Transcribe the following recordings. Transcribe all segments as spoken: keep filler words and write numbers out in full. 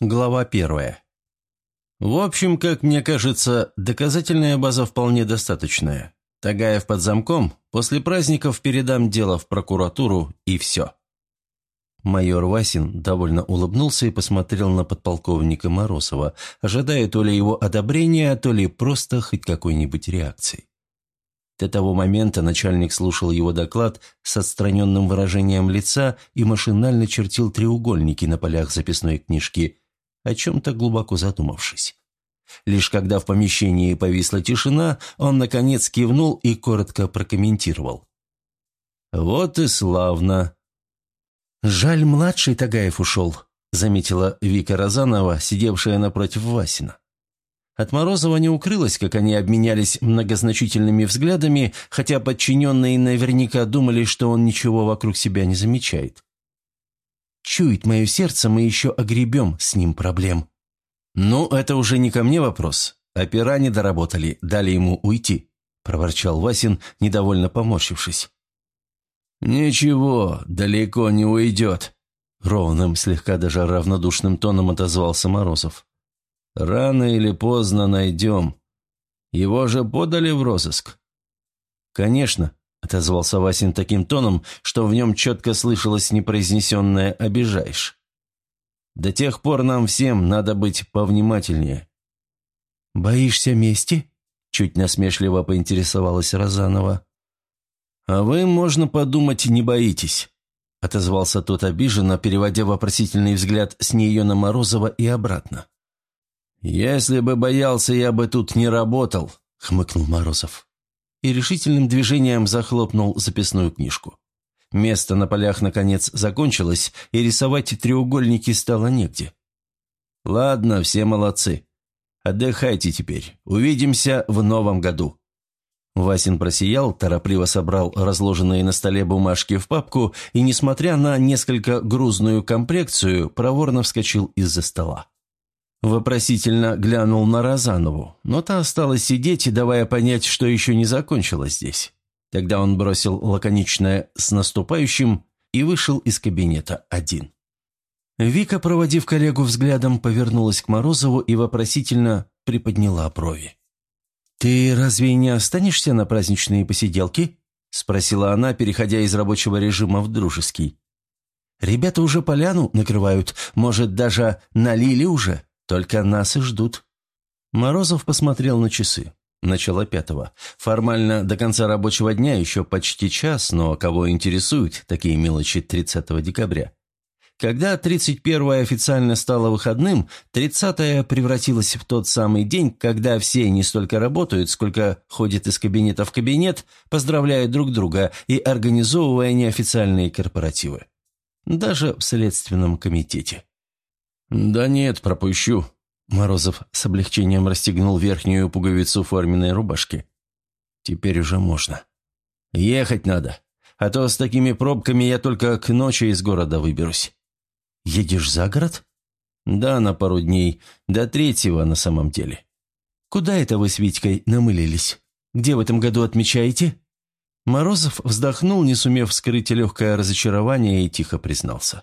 Глава первая. В общем, как мне кажется, доказательная база вполне достаточная. Тагаев под замком, после праздников передам дело в прокуратуру и все. Майор Васин довольно улыбнулся и посмотрел на подполковника Морозова, ожидая то ли его одобрения, то ли просто хоть какой-нибудь реакции. До того момента начальник слушал его доклад с отстраненным выражением лица и машинально чертил треугольники на полях записной книжки, о чем-то глубоко задумавшись. Лишь когда в помещении повисла тишина, он, наконец, кивнул и коротко прокомментировал. «Вот и славно!» «Жаль, младший Тагаев ушел», — заметила Вика Розанова, сидевшая напротив Васина. От Морозова не укрылось, как они обменялись многозначительными взглядами, хотя подчиненные наверняка думали, что он ничего вокруг себя не замечает. «Чует мое сердце, мы еще огребем с ним проблем». «Ну, это уже не ко мне вопрос. Опера не доработали, дали ему уйти», – проворчал Васин, недовольно поморщившись. «Ничего, далеко не уйдет», – ровным, слегка даже равнодушным тоном отозвался Морозов. «Рано или поздно найдем. Его же подали в розыск». «Конечно», — отозвался Васин таким тоном, что в нем четко слышалось непроизнесенное «обижаешь». «До тех пор нам всем надо быть повнимательнее». «Боишься мести?» — чуть насмешливо поинтересовалась Розанова. «А вы, можно подумать, не боитесь», — отозвался тот обиженно, переводя вопросительный взгляд с нее на Морозова и обратно. «Если бы боялся, я бы тут не работал», — хмыкнул Морозов. И решительным движением захлопнул записную книжку. Место на полях, наконец, закончилось, и рисовать треугольники стало негде. «Ладно, все молодцы. Отдыхайте теперь. Увидимся в новом году». Васин просиял, торопливо собрал разложенные на столе бумажки в папку и, несмотря на несколько грузную комплекцию, проворно вскочил из-за стола. Вопросительно глянул на Розанову, но та осталась сидеть, давая понять, что еще не закончилось здесь. Тогда он бросил лаконичное «с наступающим» и вышел из кабинета один. Вика, проводив коллегу взглядом, повернулась к Морозову и вопросительно приподняла брови. «Ты разве не останешься на праздничные посиделки?» – спросила она, переходя из рабочего режима в дружеский. «Ребята уже поляну накрывают, может, даже налили уже?» Только нас и ждут». Морозов посмотрел на часы. Начало пятого. Формально до конца рабочего дня еще почти час, но кого интересуют такие мелочи тридцатого декабря? Когда тридцать первое официально стало выходным, тридцатое превратилось в тот самый день, когда все не столько работают, сколько ходят из кабинета в кабинет, поздравляя друг друга и организовывая неофициальные корпоративы. Даже в Следственном комитете. «Да нет, пропущу». Морозов с облегчением расстегнул верхнюю пуговицу форменной рубашки. «Теперь уже можно. Ехать надо, а то с такими пробками я только к ночи из города выберусь». «Едешь за город?» «Да, на пару дней, до третьего на самом деле». «Куда это вы с Витькой намылились? Где в этом году отмечаете?» Морозов вздохнул, не сумев скрыть легкое разочарование, и тихо признался.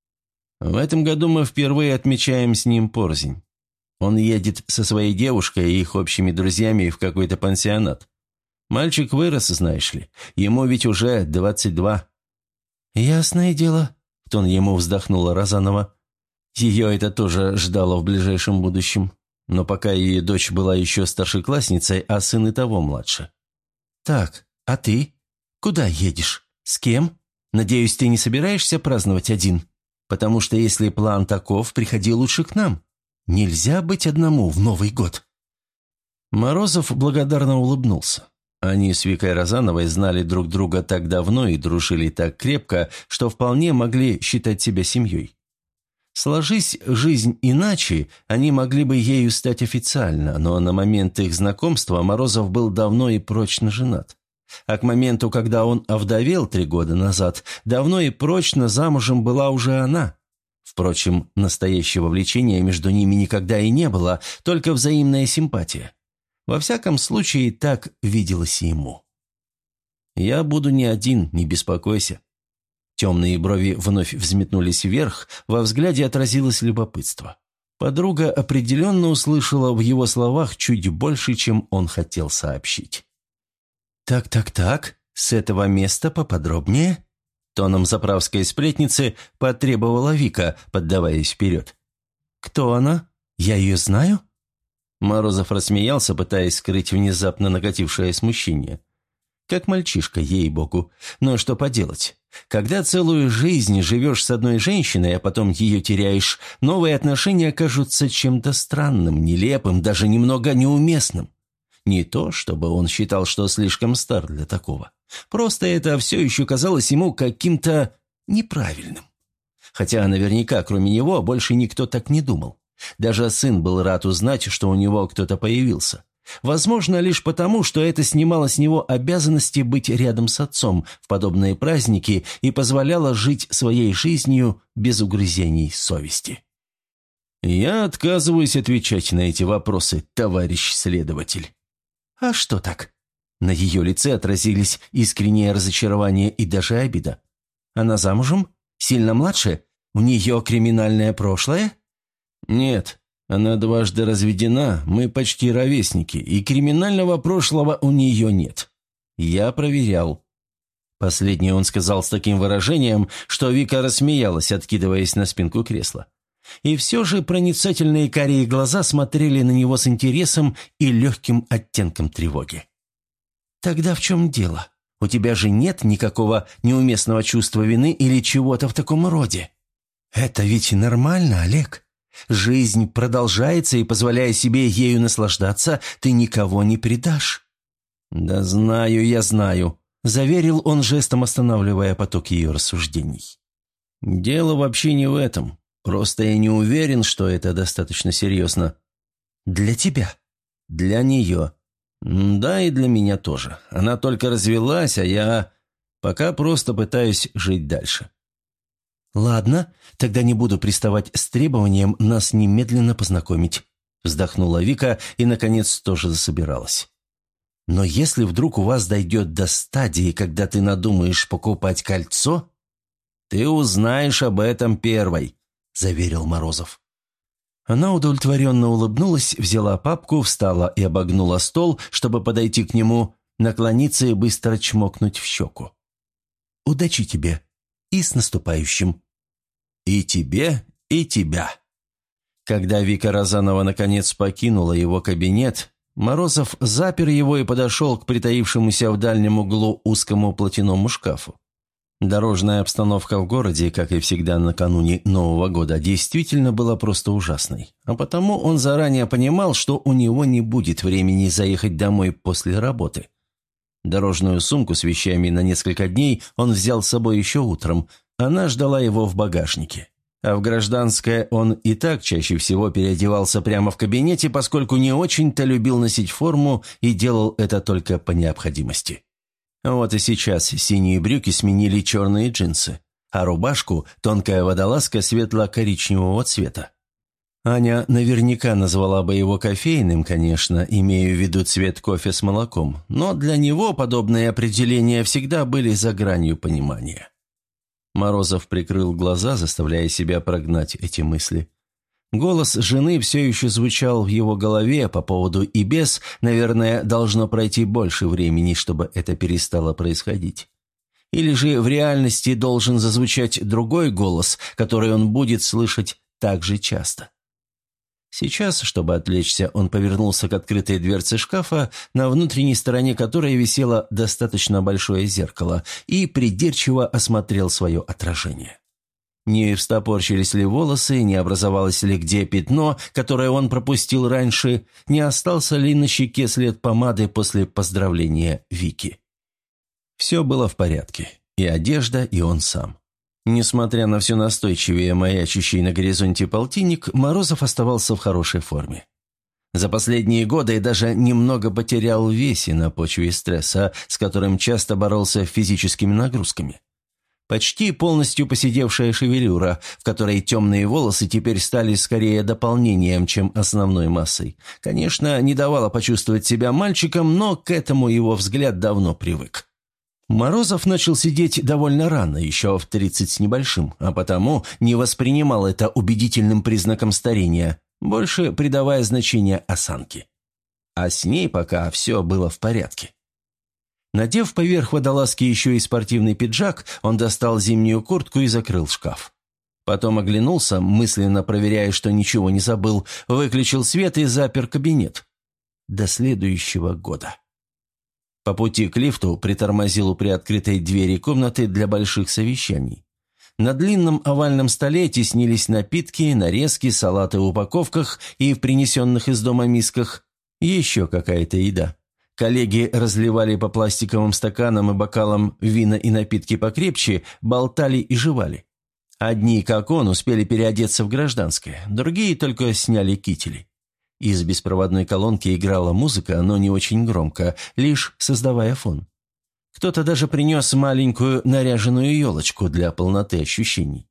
«В этом году мы впервые отмечаем с ним порознь. Он едет со своей девушкой и их общими друзьями в какой-то пансионат. Мальчик вырос, знаешь ли, ему ведь уже двадцать два». «Ясное дело», — в тон ему вздохнула Розанова. Ее это тоже ждало в ближайшем будущем, но пока ее дочь была еще старшеклассницей, а сын и того младше. «Так, а ты? Куда едешь? С кем? Надеюсь, ты не собираешься праздновать один? Потому что если план таков, приходи лучше к нам. Нельзя быть одному в Новый год». Морозов благодарно улыбнулся. Они с Викой Розановой знали друг друга так давно и дружили так крепко, что вполне могли считать себя семьей. Сложись жизнь иначе, они могли бы ею стать официально, но на момент их знакомства Морозов был давно и прочно женат. А к моменту, когда он овдовел три года назад, давно и прочно замужем была уже она. Впрочем, настоящего влечения между ними никогда и не было, только взаимная симпатия. Во всяком случае, так виделось и ему. «Я буду не один, не беспокойся». Темные брови вновь взметнулись вверх, во взгляде отразилось любопытство. Подруга определенно услышала в его словах чуть больше, чем он хотел сообщить. «Так-так-так, с этого места поподробнее?» Тоном заправской сплетницы потребовала Вика, поддаваясь вперед. «Кто она? Я ее знаю?» Морозов рассмеялся, пытаясь скрыть внезапно накатившее смущение. Как мальчишка, ей-богу. Но что поделать? Когда целую жизнь живешь с одной женщиной, а потом ее теряешь, новые отношения кажутся чем-то странным, нелепым, даже немного неуместным. Не то, чтобы он считал, что слишком стар для такого. Просто это все еще казалось ему каким-то неправильным. Хотя наверняка, кроме него, больше никто так не думал. Даже сын был рад узнать, что у него кто-то появился. Возможно, лишь потому, что это снимало с него обязанности быть рядом с отцом в подобные праздники и позволяло жить своей жизнью без угрызений совести. «Я отказываюсь отвечать на эти вопросы, товарищ следователь». «А что так?» На ее лице отразились искреннее разочарование и даже обида. «Она замужем? Сильно младше? У нее криминальное прошлое?» «Нет. Она дважды разведена, мы почти ровесники, и криминального прошлого у нее нет. Я проверял». Последнее он сказал с таким выражением, что Вика рассмеялась, откидываясь на спинку кресла. И все же проницательные карие глаза смотрели на него с интересом и легким оттенком тревоги. «Тогда в чем дело? У тебя же нет никакого неуместного чувства вины или чего-то в таком роде? Это ведь нормально, Олег. Жизнь продолжается, и, позволяя себе ею наслаждаться, ты никого не предашь». «Да знаю, я знаю», – заверил он жестом, останавливая поток ее рассуждений. «Дело вообще не в этом. Просто я не уверен, что это достаточно серьезно». «Для тебя?» «Для нее. Да, и для меня тоже. Она только развелась, а я пока просто пытаюсь жить дальше». «Ладно, тогда не буду приставать с требованием нас немедленно познакомить», вздохнула Вика и, наконец, тоже засобиралась. «Но если вдруг у вас дойдет до стадии, когда ты надумаешь покупать кольцо, ты узнаешь об этом первой», заверил Морозов. Она удовлетворенно улыбнулась, взяла папку, встала и обогнула стол, чтобы подойти к нему, наклониться и быстро чмокнуть в щеку. «Удачи тебе и с наступающим». «И тебе, и тебя». Когда Вика Розанова наконец покинула его кабинет, Морозов запер его и подошел к притаившемуся в дальнем углу узкому платяному шкафу. Дорожная обстановка в городе, как и всегда накануне Нового года, действительно была просто ужасной, а потому он заранее понимал, что у него не будет времени заехать домой после работы. Дорожную сумку с вещами на несколько дней он взял с собой еще утром. Она ждала его в багажнике. А в гражданское он и так чаще всего переодевался прямо в кабинете, поскольку не очень-то любил носить форму и делал это только по необходимости. Вот и сейчас синие брюки сменили черные джинсы, а рубашку – тонкая водолазка светло-коричневого цвета. Аня наверняка назвала бы его кофейным, конечно, имея в виду цвет кофе с молоком, но для него подобные определения всегда были за гранью понимания. Морозов прикрыл глаза, заставляя себя прогнать эти мысли. Голос жены все еще звучал в его голове по поводу и без, наверное, должно пройти больше времени, чтобы это перестало происходить. Или же в реальности должен зазвучать другой голос, который он будет слышать так же часто. Сейчас, чтобы отвлечься, он повернулся к открытой дверце шкафа, на внутренней стороне которой висело достаточно большое зеркало, и придирчиво осмотрел свое отражение. Не встопорчились ли волосы, не образовалось ли где пятно, которое он пропустил раньше, не остался ли на щеке след помады после поздравления Вики. Все было в порядке, и одежда, и он сам. Несмотря на все настойчивее маячащий на горизонте полтинник, Морозов оставался в хорошей форме. За последние годы даже немного потерял в весе на почве стресса, с которым часто боролся физическими нагрузками. Почти полностью поседевшая шевелюра, в которой темные волосы теперь стали скорее дополнением, чем основной массой, конечно, не давала почувствовать себя мальчиком, но к этому его взгляд давно привык. Морозов начал сидеть довольно рано, еще в тридцать с небольшим, а потому не воспринимал это убедительным признаком старения. больше придавая значение осанке. А с ней пока все было в порядке. Надев поверх водолазки еще и спортивный пиджак, он достал зимнюю куртку и закрыл шкаф. Потом оглянулся, мысленно проверяя, что ничего не забыл, выключил свет и запер кабинет. До следующего года. По пути к лифту притормозил у приоткрытой двери комнаты для больших совещаний. На длинном овальном столе теснились напитки, нарезки, салаты в упаковках и в принесенных из дома мисках. Еще какая-то еда. Коллеги разливали по пластиковым стаканам и бокалам вина и напитки покрепче, болтали и жевали. Одни, как он, успели переодеться в гражданское, другие только сняли кители. Из беспроводной колонки играла музыка, но не очень громко, лишь создавая фон. Кто-то даже принес маленькую наряженную елочку для полноты ощущений.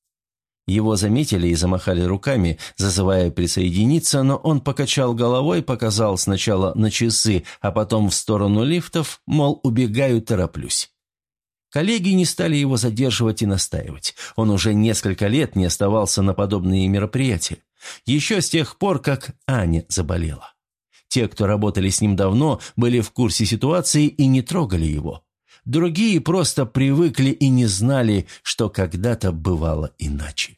Его заметили и замахали руками, зазывая присоединиться, но он покачал головой, показал сначала на часы, а потом в сторону лифтов, мол, убегаю, тороплюсь. Коллеги не стали его задерживать и настаивать. Он уже несколько лет не оставался на подобные мероприятия. Еще с тех пор, как Аня заболела. Те, кто работали с ним давно, были в курсе ситуации и не трогали его. Другие просто привыкли и не знали, что когда-то бывало иначе.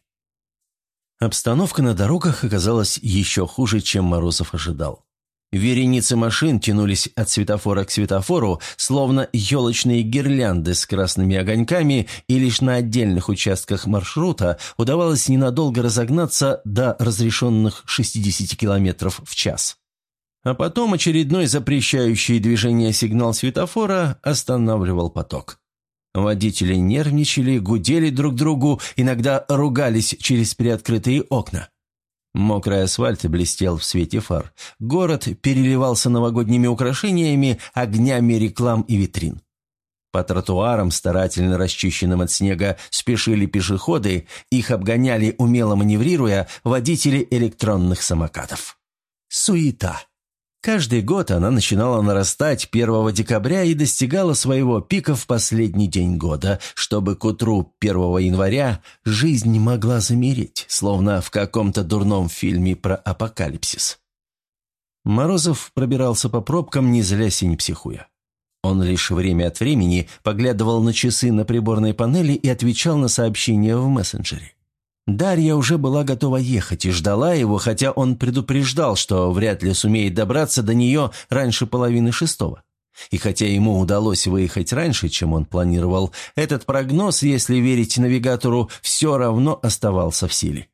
Обстановка на дорогах оказалась еще хуже, чем Морозов ожидал. Вереницы машин тянулись от светофора к светофору, словно елочные гирлянды с красными огоньками, и лишь на отдельных участках маршрута удавалось ненадолго разогнаться до разрешенных шестидесяти километров в час. А потом очередной запрещающий движение сигнал светофора останавливал поток. Водители нервничали, гудели друг другу, иногда ругались через приоткрытые окна. Мокрый асфальт блестел в свете фар. Город переливался новогодними украшениями, огнями реклам и витрин. По тротуарам, старательно расчищенным от снега, спешили пешеходы, их обгоняли, умело маневрируя, водители электронных самокатов. Суета. Каждый год она начинала нарастать первого декабря и достигала своего пика в последний день года, чтобы к утру первого января жизнь могла замереть, словно в каком-то дурном фильме про апокалипсис. Морозов пробирался по пробкам, не злясь и не психуя. Он лишь время от времени поглядывал на часы на приборной панели и отвечал на сообщения в мессенджере. Дарья уже была готова ехать и ждала его, хотя он предупреждал, что вряд ли сумеет добраться до нее раньше половины шестого. И хотя ему удалось выехать раньше, чем он планировал, этот прогноз, если верить навигатору, все равно оставался в силе.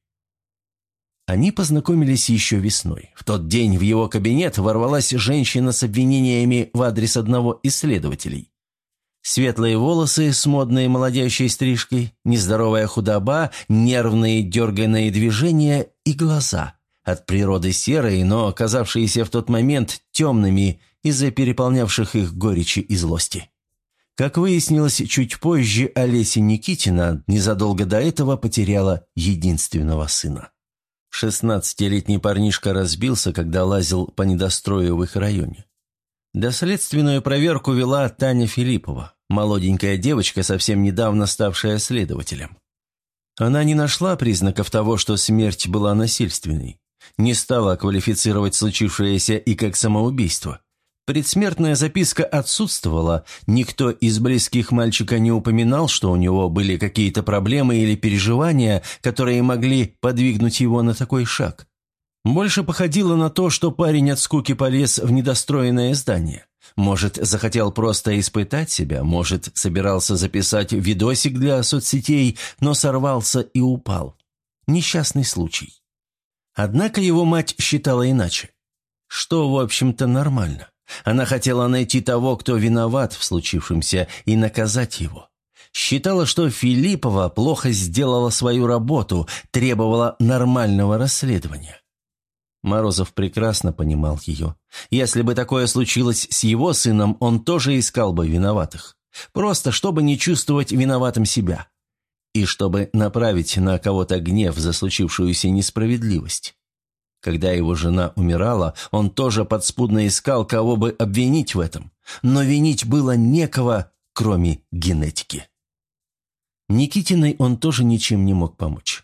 Они познакомились еще весной. В тот день в его кабинет ворвалась женщина с обвинениями в адрес одного из следователей. Светлые волосы с модной молодящей стрижкой, нездоровая худоба, нервные дерганные движения и глаза, от природы серые, но оказавшиеся в тот момент темными из-за переполнявших их горечи и злости. Как выяснилось чуть позже, Олеся Никитина незадолго до этого потеряла единственного сына. Шестнадцатилетний парнишка разбился, когда лазил по недострою в их районе. Доследственную проверку вела Таня Филиппова, молоденькая девочка, совсем недавно ставшая следователем. Она не нашла признаков того, что смерть была насильственной, не стала квалифицировать случившееся и как самоубийство. Предсмертная записка отсутствовала, никто из близких мальчика не упоминал, что у него были какие-то проблемы или переживания, которые могли подвигнуть его на такой шаг. Больше походило на то, что парень от скуки полез в недостроенное здание. Может, захотел просто испытать себя, может, собирался записать видосик для соцсетей, но сорвался и упал. Несчастный случай. Однако его мать считала иначе. Что, в общем-то, нормально. Она хотела найти того, кто виноват в случившемся, и наказать его. Считала, что Филиппова плохо сделала свою работу, требовала нормального расследования. Морозов прекрасно понимал ее. Если бы такое случилось с его сыном, он тоже искал бы виноватых. Просто чтобы не чувствовать виноватым себя. И чтобы направить на кого-то гнев за случившуюся несправедливость. Когда его жена умирала, он тоже подспудно искал, кого бы обвинить в этом. Но винить было некого, кроме генетики. Никитиной он тоже ничем не мог помочь. В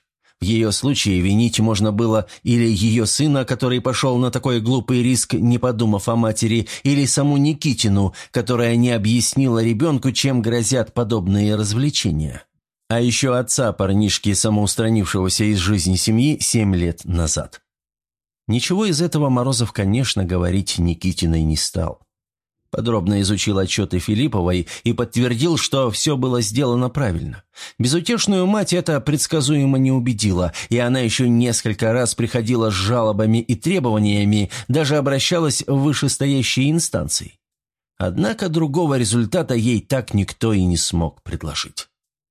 В ее случае винить можно было или ее сына, который пошел на такой глупый риск, не подумав о матери, или саму Никитину, которая не объяснила ребенку, чем грозят подобные развлечения. А еще отца парнишки, самоустранившегося из жизни семьи семь лет назад. Ничего из этого Морозов, конечно, говорить Никитиной не стал. Подробно изучил отчеты Филипповой и подтвердил, что все было сделано правильно. Безутешную мать это предсказуемо не убедило, и она еще несколько раз приходила с жалобами и требованиями, даже обращалась в вышестоящие инстанции. Однако другого результата ей так никто и не смог предложить.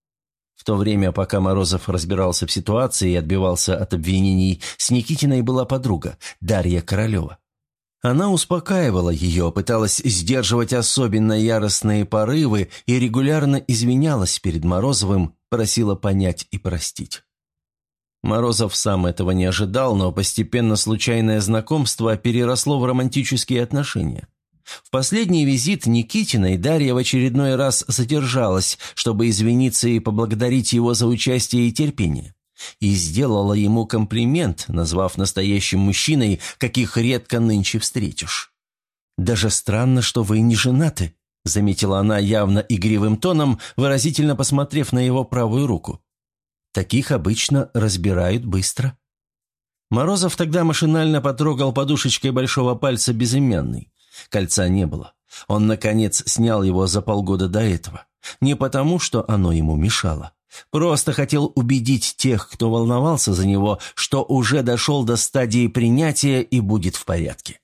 В то время, пока Морозов разбирался в ситуации и отбивался от обвинений, с Никитиной была подруга, Дарья Королева. Она успокаивала ее, пыталась сдерживать особенно яростные порывы и регулярно извинялась перед Морозовым, просила понять и простить. Морозов сам этого не ожидал, но постепенно случайное знакомство переросло в романтические отношения. В последний визит Никитиной Дарья в очередной раз задержалась, чтобы извиниться и поблагодарить его за участие и терпение. И сделала ему комплимент, назвав настоящим мужчиной, каких редко нынче встретишь. «Даже странно, что вы не женаты», — заметила она явно игривым тоном, выразительно посмотрев на его правую руку. «Таких обычно разбирают быстро». Морозов тогда машинально потрогал подушечкой большого пальца безымянный. Кольца не было. Он, наконец, снял его за полгода до этого. Не потому, что оно ему мешало. Просто хотел убедить тех, кто волновался за него, что уже дошел до стадии принятия и будет в порядке.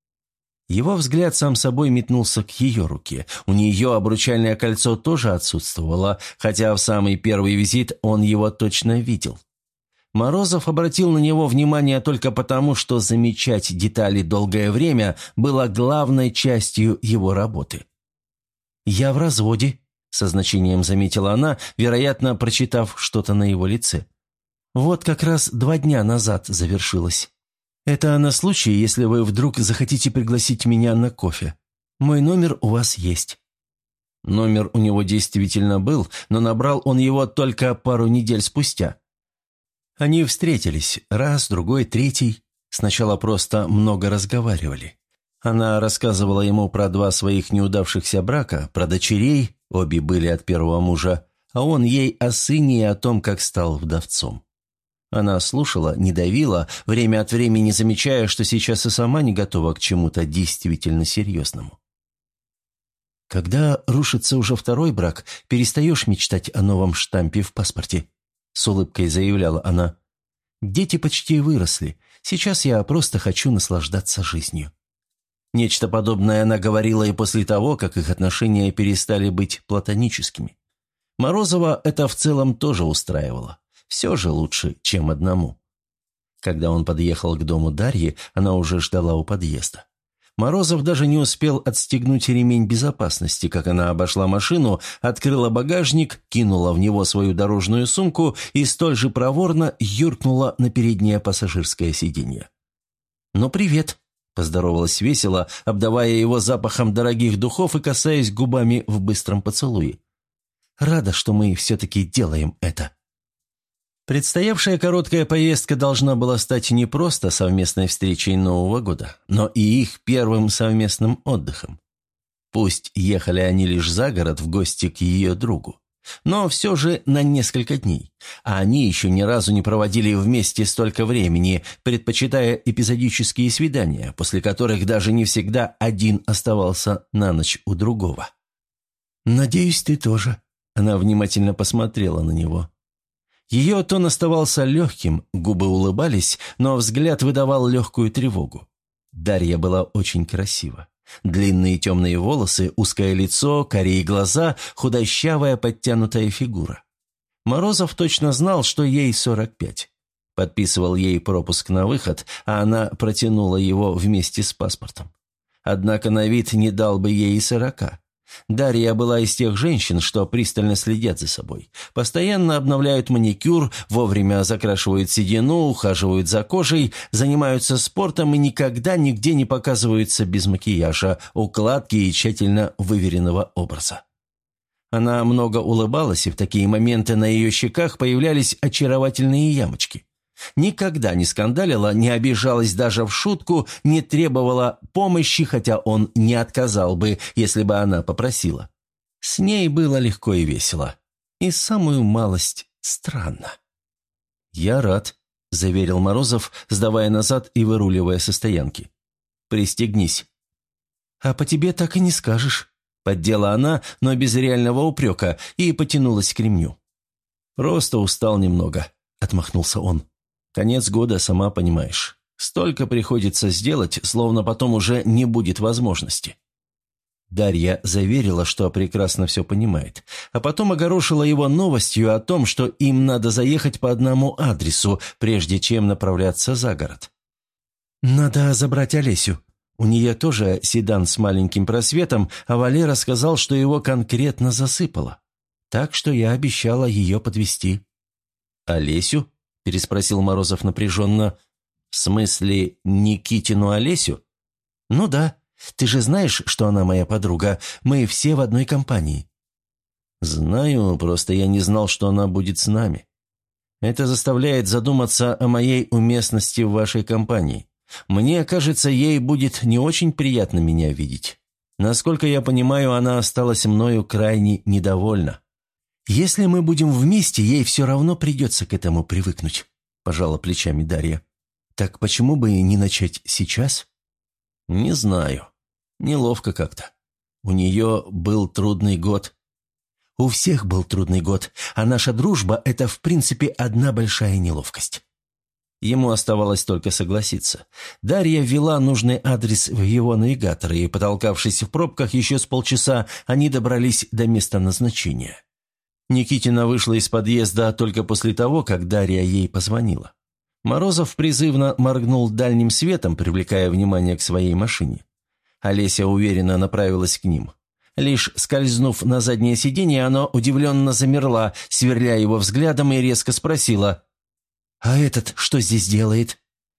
Его взгляд сам собой метнулся к ее руке. У нее обручальное кольцо тоже отсутствовало, хотя в самый первый визит он его точно видел. Морозов обратил на него внимание только потому, что замечать детали долгое время было главной частью его работы. «Я в разводе», — со значением заметила она, вероятно, прочитав что-то на его лице. «Вот как раз два дня назад завершилось. Это на случай, если вы вдруг захотите пригласить меня на кофе. Мой номер у вас есть». Номер у него действительно был, но набрал он его только пару недель спустя. Они встретились, раз, другой, третий. Сначала просто много разговаривали. Она рассказывала ему про два своих неудавшихся брака, про дочерей, обе были от первого мужа, а он ей о сыне и о том, как стал вдовцом. Она слушала, не давила, время от времени замечая, что сейчас и сама не готова к чему-то действительно серьезному. «Когда рушится уже второй брак, перестаешь мечтать о новом штампе в паспорте», — с улыбкой заявляла она. «Дети почти выросли. Сейчас я просто хочу наслаждаться жизнью». Нечто подобное она говорила и после того, как их отношения перестали быть платоническими. Морозова это в целом тоже устраивало. Все же лучше, чем одному. Когда он подъехал к дому Дарьи, она уже ждала у подъезда. Морозов даже не успел отстегнуть ремень безопасности, как она обошла машину, открыла багажник, кинула в него свою дорожную сумку и столь же проворно юркнула на переднее пассажирское сиденье. «Ну, привет», – поздоровалась весело, обдавая его запахом дорогих духов и касаясь губами в быстром поцелуе. «Рада, что мы все-таки делаем это». Предстоявшая короткая поездка должна была стать не просто совместной встречей Нового года, но и их первым совместным отдыхом. Пусть ехали они лишь за город в гости к ее другу, но все же на несколько дней, а они еще ни разу не проводили вместе столько времени, предпочитая эпизодические свидания, после которых даже не всегда один оставался на ночь у другого. «Надеюсь, ты тоже», — она внимательно посмотрела на него. Ее тон оставался легким, губы улыбались, но взгляд выдавал легкую тревогу. Дарья была очень красива. Длинные темные волосы, узкое лицо, карие глаза, худощавая подтянутая фигура. Морозов точно знал, что ей сорок пять. Подписывал ей пропуск на выход, а она протянула его вместе с паспортом. Однако на вид не дал бы ей и сорока. Дарья была из тех женщин, что пристально следят за собой. Постоянно обновляют маникюр, вовремя закрашивают седину, ухаживают за кожей, занимаются спортом и никогда нигде не показываются без макияжа, укладки и тщательно выверенного образа. Она много улыбалась, и в такие моменты на ее щеках появлялись очаровательные ямочки. Никогда не скандалила, не обижалась даже в шутку, не требовала помощи, хотя он не отказал бы, если бы она попросила. С ней было легко и весело. И самую малость странно. «Я рад», — заверил Морозов, сдавая назад и выруливая со стоянки. «Пристегнись». «А по тебе так и не скажешь», — поддела она, но без реального упрека, и потянулась к ремню. «Просто устал немного», — отмахнулся он. «Конец года, сама понимаешь. Столько приходится сделать, словно потом уже не будет возможности». Дарья заверила, что прекрасно все понимает, а потом огорошила его новостью о том, что им надо заехать по одному адресу, прежде чем направляться за город. «Надо забрать Олесю. У нее тоже седан с маленьким просветом, а Валера сказал, что его конкретно засыпало. Так что я обещала ее подвезти». «Олесю?» – переспросил Морозов напряженно. «В смысле, Никитину Олесю?» «Ну да. Ты же знаешь, что она моя подруга. Мы все в одной компании». «Знаю, просто я не знал, что она будет с нами. Это заставляет задуматься о моей уместности в вашей компании. Мне кажется, ей будет не очень приятно меня видеть. Насколько я понимаю, она осталась мною крайне недовольна». «Если мы будем вместе, ей все равно придется к этому привыкнуть», – пожала плечами Дарья. «Так почему бы не начать сейчас?» «Не знаю. Неловко как-то. У нее был трудный год». «У всех был трудный год, а наша дружба – это, в принципе, одна большая неловкость». Ему оставалось только согласиться. Дарья ввела нужный адрес в его навигатор, и, потолкавшись в пробках еще с полчаса, они добрались до места назначения. Никитина вышла из подъезда только после того, как Дарья ей позвонила. Морозов призывно моргнул дальним светом, привлекая внимание к своей машине. Олеся уверенно направилась к ним. Лишь скользнув на заднее сиденье, она удивленно замерла, сверля его взглядом, и резко спросила: «А этот что здесь делает?»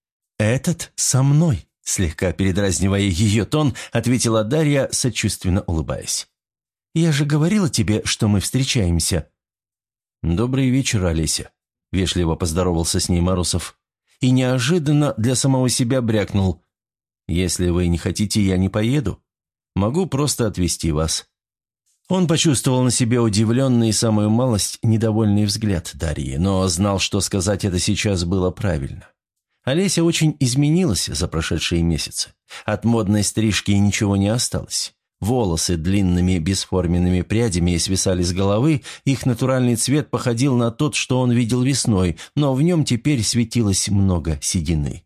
«Этот со мной», — слегка передразнивая ее тон, ответила Дарья, сочувственно улыбаясь. «Я же говорила тебе, что мы встречаемся». «Добрый вечер, Олеся», — вежливо поздоровался с ней Морозов. И неожиданно для самого себя брякнул: «Если вы не хотите, я не поеду. Могу просто отвезти вас». Он почувствовал на себе удивленный и самую малость недовольный взгляд Дарьи, но знал, что сказать это сейчас было правильно. Олеся очень изменилась за прошедшие месяцы. От модной стрижки ничего не осталось. Волосы длинными бесформенными прядями свисали с головы, их натуральный цвет походил на тот, что он видел весной, но в нем теперь светилось много седины.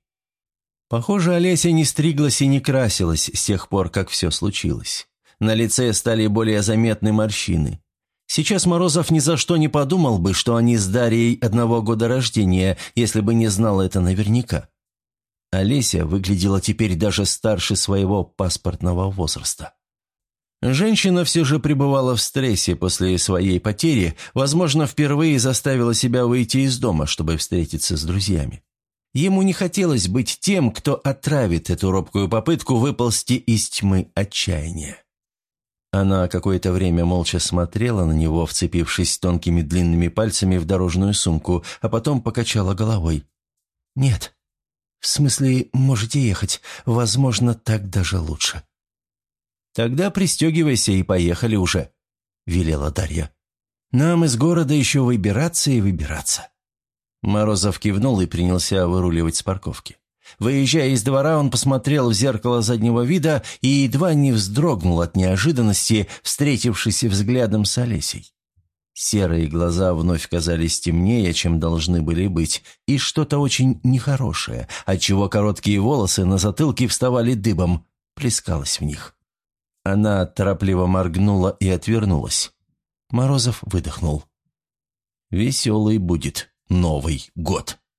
Похоже, Олеся не стриглась и не красилась с тех пор, как все случилось. На лице стали более заметны морщины. Сейчас Морозов ни за что не подумал бы, что они с Дарьей одного года рождения, если бы не знал это наверняка. Олеся выглядела теперь даже старше своего паспортного возраста. Женщина все же пребывала в стрессе после своей потери, возможно, впервые заставила себя выйти из дома, чтобы встретиться с друзьями. Ему не хотелось быть тем, кто отравит эту робкую попытку выползти из тьмы отчаяния. Она какое-то время молча смотрела на него, вцепившись тонкими длинными пальцами в дорожную сумку, а потом покачала головой. «Нет. В смысле, можете ехать. Возможно, так даже лучше». «Тогда пристегивайся и поехали уже», — велела Дарья. «Нам из города еще выбираться и выбираться». Морозов кивнул и принялся выруливать с парковки. Выезжая из двора, он посмотрел в зеркало заднего вида и едва не вздрогнул от неожиданности, встретившись взглядом с Олесей. Серые глаза вновь казались темнее, чем должны были быть, и что-то очень нехорошее, отчего короткие волосы на затылке вставали дыбом, плескалось в них. Она торопливо моргнула и отвернулась. Морозов выдохнул. «Веселый будет Новый год».